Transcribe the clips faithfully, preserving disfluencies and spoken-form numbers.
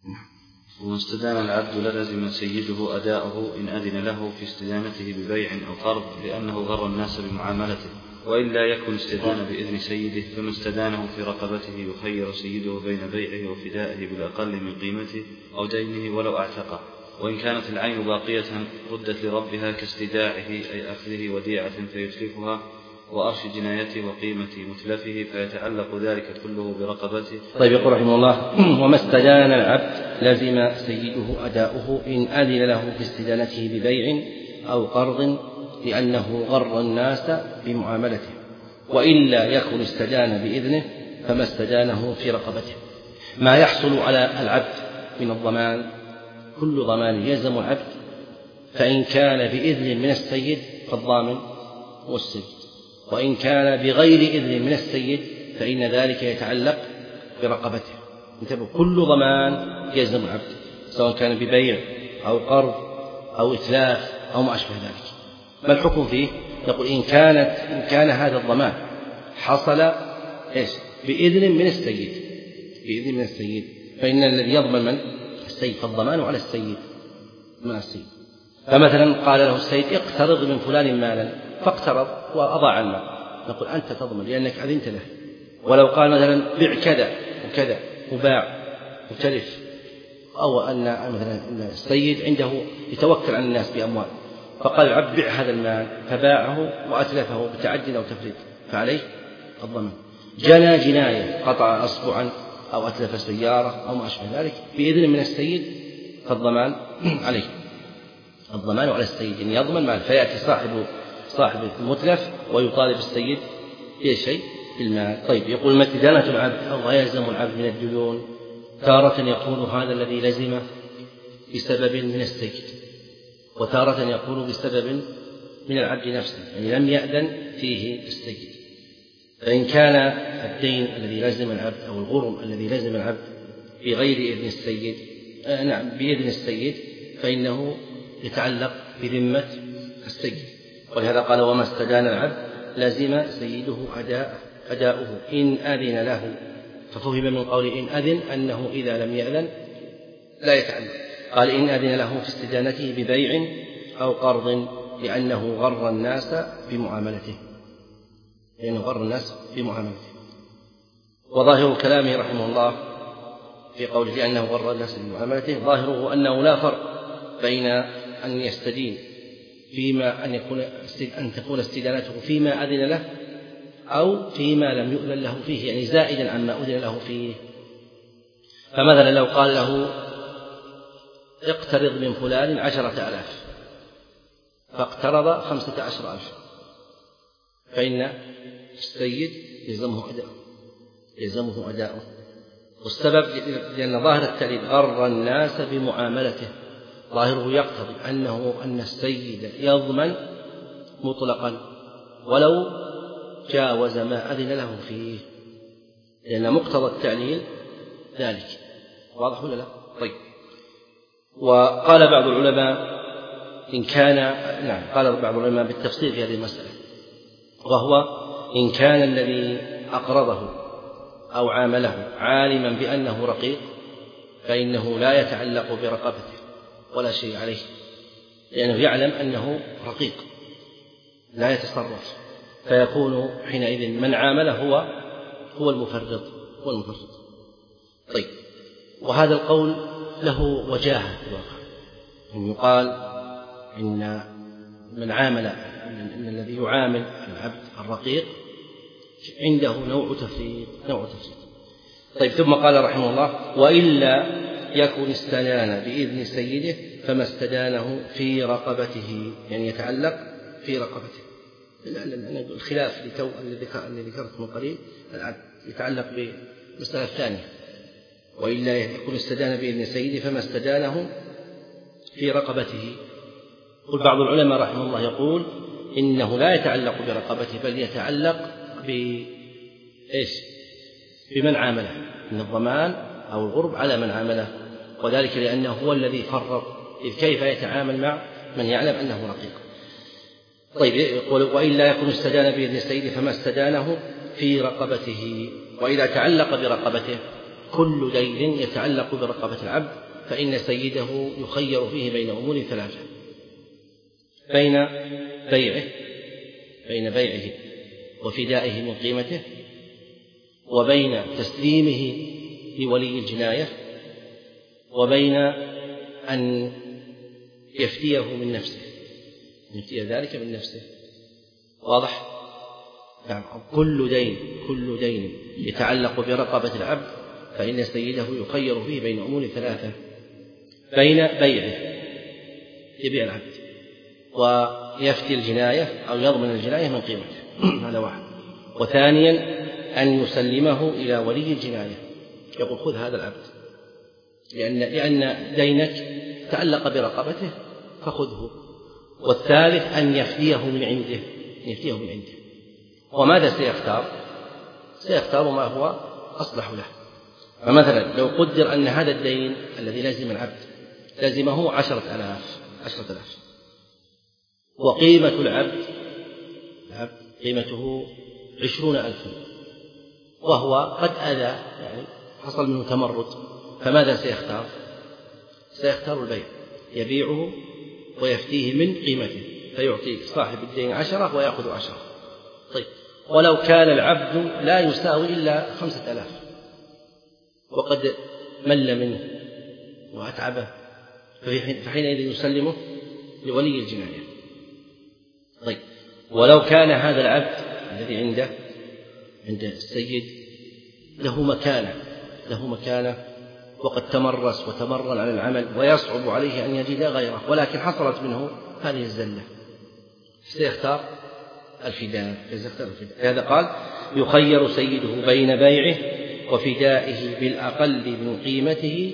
ومن استدان العبد لزم سيده أداؤه إن أذن له في استدانته ببيع أو قرض لأنه غر الناس بمعاملته، وإلا يكن استدان بإذن سيده فما استدانه في رقبته يخير سيده بين بيعه وفدائه بالأقل من قيمته أو دينه ولو اعتقه، وإن كانت العين باقية ردت لربها كاستداعه أي أخذه وديعة فيتلفها وأرش جنايته وقيمة متلفه فيتعلق ذلك كله برقبته. طيب يقول رحمه الله: وما استدان العبد لزم سيده أداؤه إن أذن له في استدانته ببيع أو قرض لأنه غر الناس بمعاملته، وإلا يكن استدان بإذنه فما استدانه في رقبته. ما يحصل على العبد من الضمان كل ضمان يلزم العبد، فإن كان بإذن من السيد فالضامن هو السيد، وإن كان بغير إذن من السيد فإن ذلك يتعلق برقبته. انتبه، كل ضمان يلزم العبد سواء كان ببيع أو قرض أو إتلاف أو ما أشبه ذلك. ما الحكم فيه؟ يقول إن كانت إن كان هذا الضمان حصل إيش بإذن من السيد بإذن من السيد فإن الذي يضمن من السيد، فالضمان على السيد مع السيد. فمثلا قال له السيد: اقترض من فلان مالا، فاقترض وأضاع المال، نقول أنت تضمن لأنك أذنت له. ولو قال مثلا: بع كذا وكذا وباع وتلف، أو أن مثلا السيد عنده يتوكل على الناس بأموال، فقال العبد: بع هذا المال، فباعه وأتلفه بتعد أو تفريط، فعليه الضمان. جنى جناية، قطع أصبعا أو أتلف سيارة أو ما أشبه ذلك بإذن من السيد، فالضمان عليه، الضمان على السيد إن يضمن مال، فيأتي صاحب صاحب المتلف ويطالب السيد بشيء بالمال. طيب، يقول: ما استدانة العبد أو يلزم العبد من الديون تارة يكون هذا الذي لزمه بسبب من السيد، وتارة يكون بسبب من العبد نفسه، يعني لم يأذن فيه السيد. فإن كان الدين الذي لزم العبد أو الغرم الذي لزم العبد بغير إذن السيد آه نعم بإذن السيد فإنه يتعلق بذمة السيد، ولهذا قال: وما استدان العبد لزم سيده أداء أداؤه إن أذن له. ففهم من قول إن أذن أنه إذا لم يأذن لا يتعلق. قال: إن أذن له في استدانته ببيع أو قرض لأنه غر الناس بمعاملته لأنه غر الناس بمعاملته. وظاهر كلامه رحمه الله في قوله لأنه غر الناس بمعاملته، ظاهره أنه لا فرق بين أن يستدين فيما أن يكون أن تكون استدانته فيما أذن له أو فيما لم يؤذن له فيه، يعني زائدا عما أذن له فيه. فمثلا لو قال له: اقترض من فلان عشرة آلاف، فاقترض خمسة عشر ألف، فإن السيد يلزمه أداؤه يلزمه أداؤه والسبب لأن ظاهر التعليل غر الناس بمعاملته، ظاهره يقتضي أنه أن السيد يضمن مطلقا ولو جاوز ما أذن له فيه، لأن مقتضى التعليل ذلك. واضح ولا لا؟ طيب. وقال بعض العلماء إن كان نعم قال بعض العلماء بالتفصيل في هذه المسألة، وهو إن كان الذي أقرضه أو عامله عالما بأنه رقيق فإنه لا يتعلق برقبته ولا شيء عليه، لأنه يعلم أنه رقيق لا يتصرف، فيكون حينئذ من عامله هو هو المفرط هو المفرط. طيب، وهذا القول له وجاهة في الواقع، أن يقال إن من عامل إن الذي يعامل العبد الرقيق عنده نوع تفريط نوع تفريط. طيب، ثم قال رحمه الله: وإلا يكن استدان بإذن سيده فما استدانه في رقبته، يعني يتعلق في رقبته. الخلاف الذي ذكرت من قليل يتعلق بالمسألة الثانية، وإلا يكون استدان بإذن سيده فما استدانه في رقبته. قل بعض العلماء رحمه الله يقول إنه لا يتعلق برقبته بل يتعلق بإيش؟ بمن عامله من الضمان أو الغرب على من عامله، وذلك لأنه هو الذي فرط، إذ كيف يتعامل مع من يعلم أنه رقيق. طيب، يقول: وإلا يكون استدان بإذن السيد فما استدانه في رقبته. وإذا تعلق برقبته كل دين يتعلق برقبة العبد فإن سيده يخير فيه بين أمور ثلاثة: بين بيعه بين بيعه وفدائه من قيمته، وبين تسليمه لولي الجناية، وبين أن يفديه من نفسه يفدي ذلك من نفسه. واضح؟ نعم. كل دين كل دين يتعلق برقبة العبد فإن سيده يخير فيه بين أمور ثلاثة: بين بيعه يبيع العبد، ويفدي الجناية أو يضمن الجناية من قيمته، هذا واحد. وثانيا أن يسلمه إلى ولي الجناية، يقول خذ هذا العبد لأن, لأن دينك تعلق برقبته فخذه. والثالث أن يفديه من عنده يفديه من عنده. وماذا سيختار؟ سيختار ما هو أصلح له. فمثلا لو قدر أن هذا الدين الذي لازم العبد لازمه عشرة آلاف عشرة آلاف وقيمة العبد العبد قيمته عشرون ألفا، وهو قد أذى يعني حصل منه تمرد، فماذا سيختار؟ سيختار البيع، يبيعه ويفديه من قيمته، فيعطي صاحب الدين عشرة ويأخذ عشرة. طيب، ولو كان العبد لا يساوي إلا خمسة آلاف وقد مل منه وأتعبه، فحينئذ يسلمه لولي الجناية. طيب، ولو كان هذا العبد الذي عنده عند السيد له مكانة له مكانة وقد تمرس وتمرن على العمل ويصعب عليه أن يجد غيره، ولكن حصلت منه هذه الزلة، سيختار الفداء. هذا قال يخير سيده بين بيعه وفدائه بالأقل من قيمته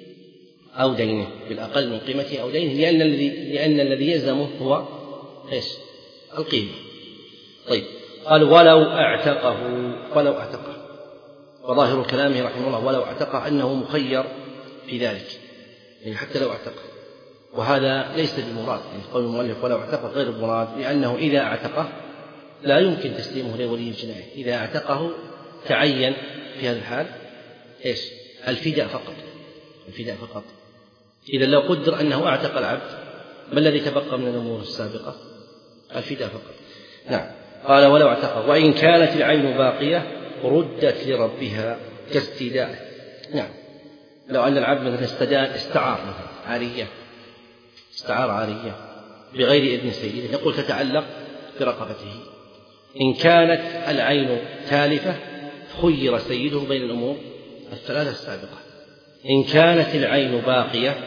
أو دينه بالأقل من قيمته أو دينه لأن الذي لأن الذي يلزمه هو إيش؟ القيمة. طيب، قال ولو اعتقه ولو اعتقه وظاهر كلامه رحمه الله ولو اعتقه أنه مخير في ذلك، يعني حتى لو اعتقه، وهذا ليس بمراد، يعني قول المؤلف ولو اعتقه غير المراد، لأنه إذا اعتقه لا يمكن تسليمه لولي الجناية. إذا اعتقه تعين في هذا الحال إيش؟ الفداء فقط الفداء فقط. إذا لو قدر أنه اعتق العبد ما الذي تبقى من الأمور السابقة؟ الفداء فقط. نعم. قال ولو اعتقه وإن كانت العين باقية ردت لربها كاستداء. نعم، لو أن العبد مثلا استدان استعار مثلا عارية استعار عارية بغير إذن سيده، نقول تتعلق برقبته. إن كانت العين تالفة خير سيده بين الأمور الثلاثة السابقة. إن كانت العين باقية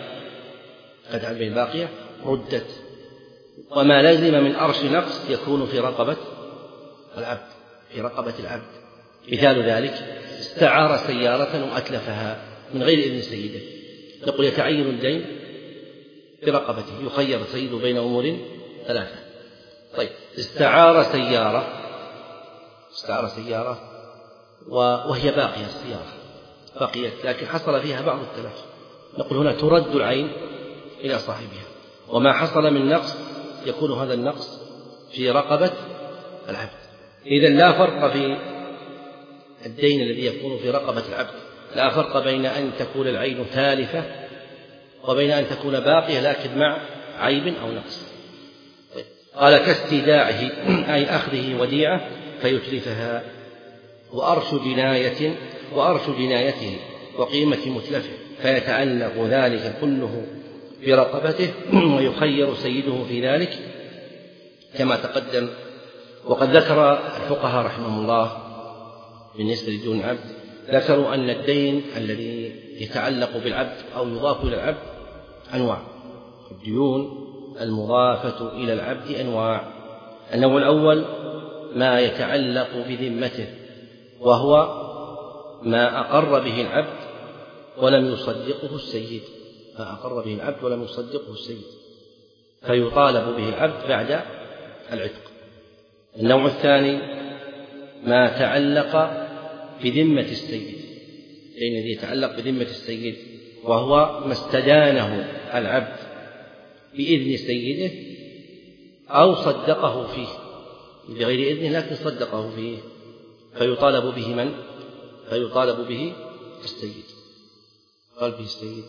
قد عين باقية ردت، وما لازم من أرش نقص يكون في رقبة العبد في رقبة العبد. مثال ذلك استعار سيارة وأتلفها من غير إذن سيده، نقول يتعين الدين برقبته، يخير سيده بين أمور ثلاثة. طيب، استعار سيارة استعار سيارة وهي باقية السيارة بقيت لكن حصل فيها بعض التلف، نقول هنا ترد العين إلى صاحبها، وما حصل من نقص يكون هذا النقص في رقبة العبد. إذن لا فرق في الدين الذي يكون في رقبة العبد، لا فرق بين أن تكون العين تالفة وبين أن تكون باقية لكن مع عيب أو نقص. طيب. قال كاستيداعه أي أخذه وديعة فيتلفها، وأرش جناية وأرش جنايته وقيمة متلفه، فيتعلق ذلك كله برقبته ويخير سيده في ذلك كما تقدم. وقد ذكر الفقهاء رحمهم الله بالنسبة لديون العبد، ذكروا أن الدين الذي يتعلق بالعبد أو يضاف إلى العبد أنواع. الديون المضافة إلى العبد أنواع. النوع الأول ما يتعلق بذمته، وهو ما أقر به العبد ولم يصدقه السيد ما أقر به العبد ولم يصدقه السيد فيطالب به العبد بعد العتق. النوع الثاني ما تعلق بذمة السيد، الدين الذي يتعلق بذمة السيد، وهو ما استدانه العبد بإذن سيده أو صدقه فيه بغير إذنه لكن صدقه فيه، فيطالب به من؟ فيطالب به السيد قال به السيد.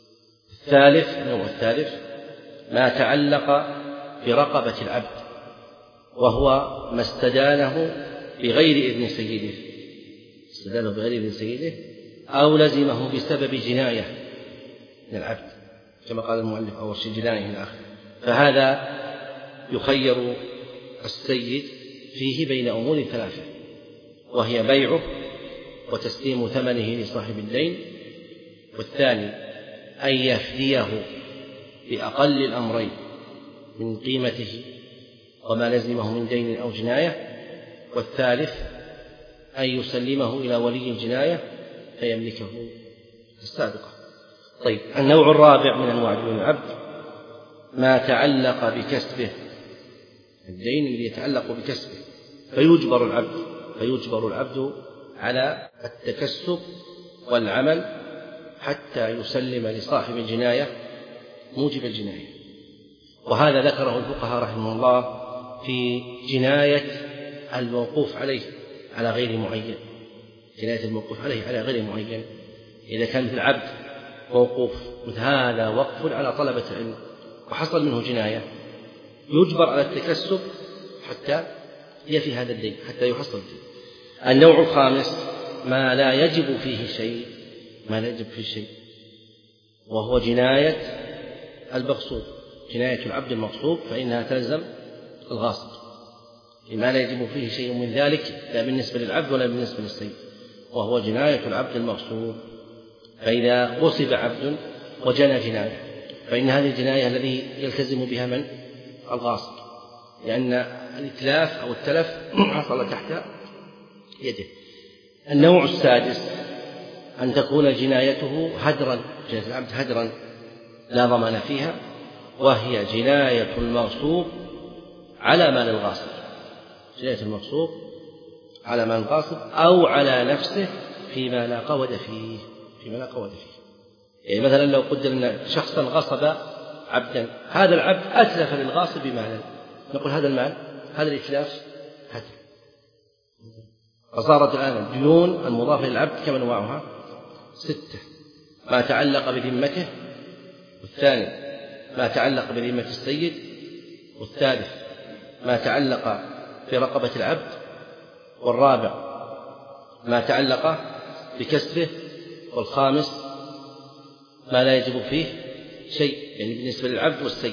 الثالث النوع الثالث ما تعلق برقبة العبد وهو ما استدانه بغير إذن سيده استدانه بغير إذن سيده أو لزمه بسبب جناية من العبد كما قال المؤلف أول شيء جناية من آخر. فهذا يخير السيد فيه بين أمور ثلاثة وهي بيعه وتسليم ثمنه لصاحب الدين، والثاني أن يفديه بأقل الأمرين من قيمته وما لزمه من دين أو جناية، والثالث أن يسلمه إلى ولي الجناية فيملكه السابقة. طيب النوع الرابع من أنواع ديون العبد ما تعلق بكسبه، الدين الذي يتعلق بكسبه فيجبر العبد فيجبر العبد على التكسب والعمل حتى يسلم لصاحب الجناية موجب الجناية. وهذا ذكره الفقهاء رحمه الله في جناية الموقوف عليه على غير معين جناية الموقوف عليه على غير معين. إذا كان في العبد موقوف مثل هذا وقف على طلبة العلم وحصل منه جناية يجبر على التكسب حتى يفي هذا الدين حتى يحصل الدين. النوع الخامس ما لا يجب فيه شيء ما لا يجب فيه شيء وهو جناية المغصوب جناية العبد المغصوب فإنها تلزم الغاصب ما لا يجب فيه شيء من ذلك لا بالنسبة للعبد ولا بالنسبة للسيد وهو جناية العبد المغصوب. فإذا غصب عبد وجنى جناية فإن هذه الجناية الذي يلتزم بها من الغاصب لأن الإتلاف أو التلف حصل تحت يده. النوع السادس أن تكون جنايته هدرا جناية العبد هدرا لا ضمان فيها وهي جناية المغصوب على مال الغاصب جناية المغصوب على مال الغاصب أو على نفسه فيما لا قود فيه فيما لا قود فيه. يعني مثلا لو قدر أن شخصا غصب عبدا هذا العبد أتلف للغاصب مالا نقول هذا المال هذا الإتلاف هدر. فصارت الآن الديون المضافة للعبد كم أنواعها؟ ستة. ما تعلق بذمته، والثاني ما تعلق بذمة السيد، والثالث ما تعلق برقبة العبد، والرابع ما تعلق بكسبه، والخامس ما لا يجب فيه شيء يعني بالنسبة للعبد والسيد،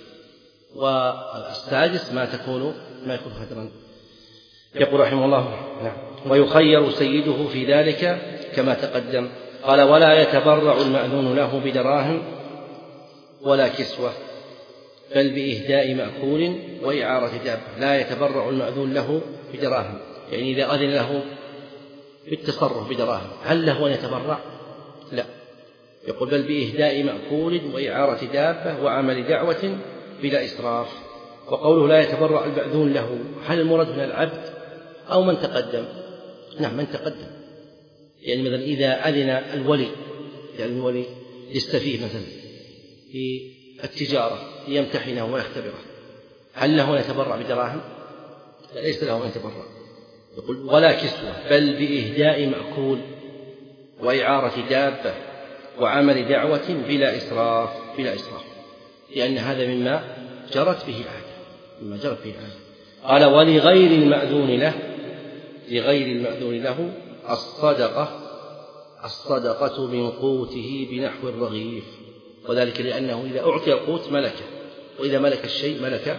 والسادس ما تكون ما يكون هدرا. يقول رحمه الله نعم ويخير سيده في ذلك كما تقدم. قال ولا يتبرع المأذون له بدراهم ولا كسوة بل بإهداء مأكول وإعارة دابة. لا يتبرع المأذون له بدراهم يعني إذا أذن له بالتصرف بدراهم هل له أن يتبرع؟ لا. يقول بل بإهداء مأكول وإعارة دابة وعمل دعوة بلا إسراف. وقوله لا يتبرع المأذون له هل المراد من العبد أو من تقدم؟ نعم من تقدم. يعني مثلا إذا أذن الولي يعني الولي يستفيه مثلا في التجارة ليمتحنه ويختبره هل له أن يتبرع بدراهم؟ ليس له أن يتبرع. يقول ولا كسوة بل بإهداء مأكول وإعارة دابة وعمل دعوة بلا إسراف بلا إسراف لأن هذا مما جرت به العادة مما جرت به العادة. قال ولغير المأذون له لغير المأذون له الصدقة الصدقة من قوته بنحو الرغيف وذلك لأنه إذا أعطي القوت ملكه وإذا ملك الشيء ملك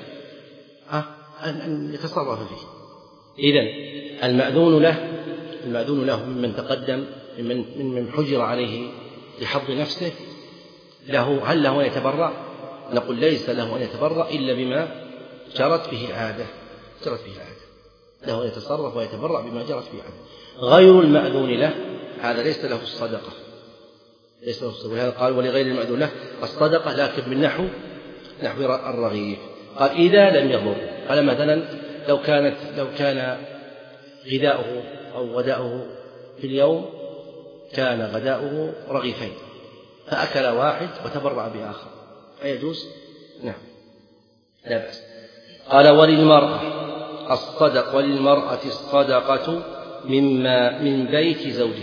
أن يتصرف فيه. إذن المأذون له المأذون له ممن تقدم ممن من حجر عليه لحظ نفسه له هل له أن يتبرع؟ نقول ليس له أن يتبرع إلا بما جرت به العادة جرت به العادة له أن يتصرف ويتبرع بما جرت به العادة. غير المأذون له هذا ليس له الصدقة ليس له الصدقة. هذا قال ولغير المأذون له الصدقة لكن من نحو نحو الرغيف. قال إذا لم يضر قال مثلا لو كانت لو كان غذاؤه أو غداؤه في اليوم كان غداؤه رغيفين فأكل واحد وتبرع بآخر أيجوز؟ نعم لا بأس. قال وللمرأة الصدق وللمرأة الصدقة مما من بيت زوجها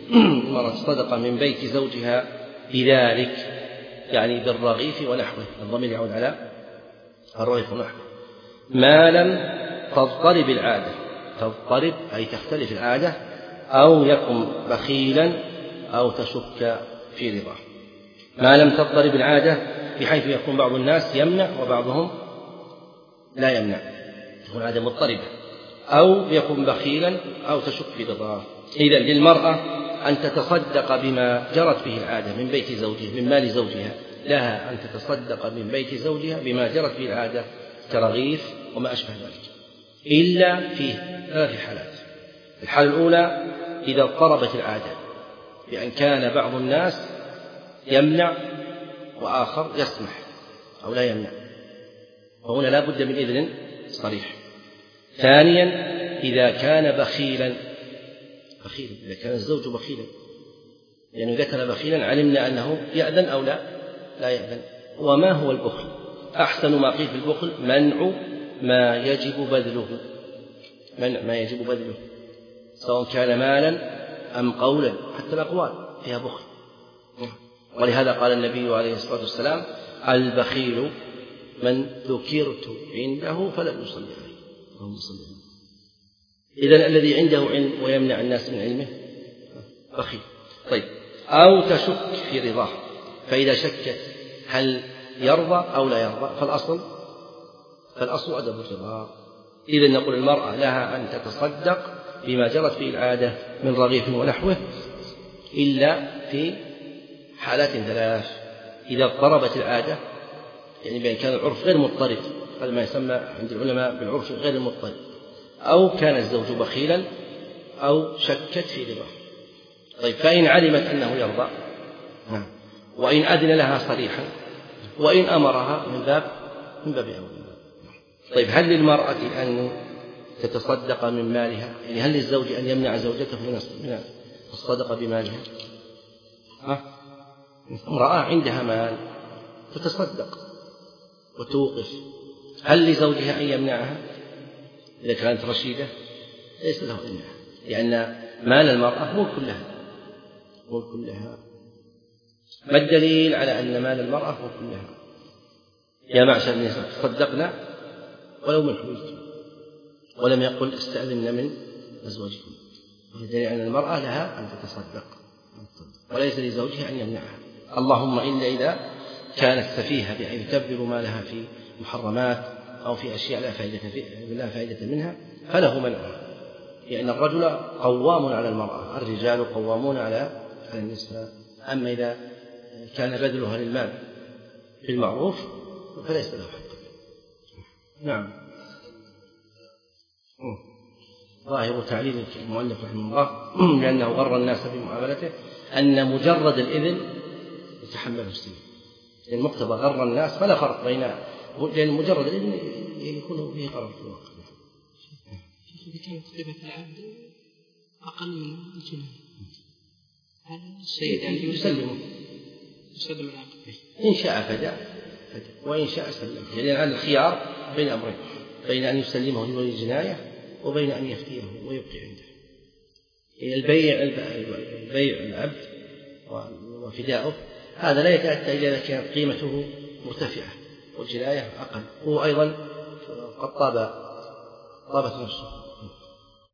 المرأة تصدق من بيت زوجها بذلك، يعني بالرغيف ونحوه، الضمير يعود على الرغيف ونحوه، ما لم تضطرب العادة، تضطرب أي تختلف العادة، أو يكن بخيلا أو تشك في رضاه. ما لم تضطرب العادة بحيث يكون بعض الناس يمنع وبعضهم لا يمنع، تكون عادة مضطربة، أو يكون بخيلا أو تشك في رضاه. إذا للمرأة أن تتصدق بما جرت به العادة من بيت زوجها، من مال زوجها، لها أن تتصدق من بيت زوجها بما جرت به العادة كرغيف وما أشبه ذلك، إلا في ثلاث حالات. الحالة الأولى إذا اضطربت العادة بأن كان بعض الناس يمنع وآخر يسمح أو لا يمنع، وهنا لا بد من إذن صريح. ثانيا إذا كان بخيلا، بخيلا إذا كان الزوج بخيلا، لأنه يعني إذا كان بخيلا علمنا أنه يأذن أو لا لا يأذن. وما هو البخل؟ أحسن ما قيل في البخل منع ما يجب بذله، منع ما يجب بذله سواء كان مالا أم قولا، حتى الأقوال فيها بخل. ولهذا قال النبي عليه الصلاة والسلام البخيل من ذكرت عنده فلم يصلي عليه. إذن الذي عنده علم ويمنع الناس من علمه بخيل. طيب، أو تشك في رضاه، فإذا شكت هل يرضى أو لا يرضى فالأصل فالأصل عدم الرضا. إذن نقول المرأة لها أن تتصدق بما جرت به العادة من رغيف ونحوه، إلا في حالات ثلاث: إذا اضطربت العادة، يعني بأن كان العرف غير مضطرب، هذا ما يسمى عند العلماء بالعرف غير المضطرب، أو كان الزوج بخيلا أو شكت في رضاه. طيب، فإن علمت أنه يرضى وإن أذن لها صريحا وإن أمرها من باب من باب أولى. طيب، هل للمرأة أن تتصدق من مالها؟ يعني هل للزوج أن يمنع زوجته من الصدقة بمالها؟ ها؟ امرأة عندها مال تتصدق وتوقف، هل لزوجها أن يمنعها إذا كانت رشيدة؟ ليس له أن يمنعها، لأن مال المرأة ملك لها، ملك لها. ما الدليل على أن مال المرأة ملك لها؟ يا معشر النساء تصدقنا ولو من حولكم، ولم يقل استأذن من أزواجكم. الدليل أن المرأة لها أن تتصدق وليس لزوجها أن يمنعها، اللهم إلا إذا كانت سفيهة بأن تبذل مالها في محرمات أو في أشياء لا فائدة, لا فائدة منها فله منعها، لأن الرجل قوام على المرأة، الرجال قوامون على النساء. أما إذا كان بذلها للمال بالمعروف فليس له حق. نعم. ظاهر تعليل المؤلف رحمه الله لأنه غر الناس بمعاملته أن مجرد الإذن يتحمله السنة، لأن مقتضى غر الناس فلا فرق بين، لأن مجرد الإذن يكون فيه قرار في الواقع. إذا كانت قيمة العبد أقل من الجنيه هذا السيد أن يسلمه يسلم العبد، إن شاء فدى وإن شاء سلم، يعني الآن الخيار بين أمرين، بين أن يسلمه لولي الجناية وبين أن يفتيه ويبقي عنده. البيع البيع العبد وفداؤه هذا لا يتأتى إلا إذا كانت قيمته مرتفعة والجناية أقل، هو أيضا قد طاب طابت نفسه.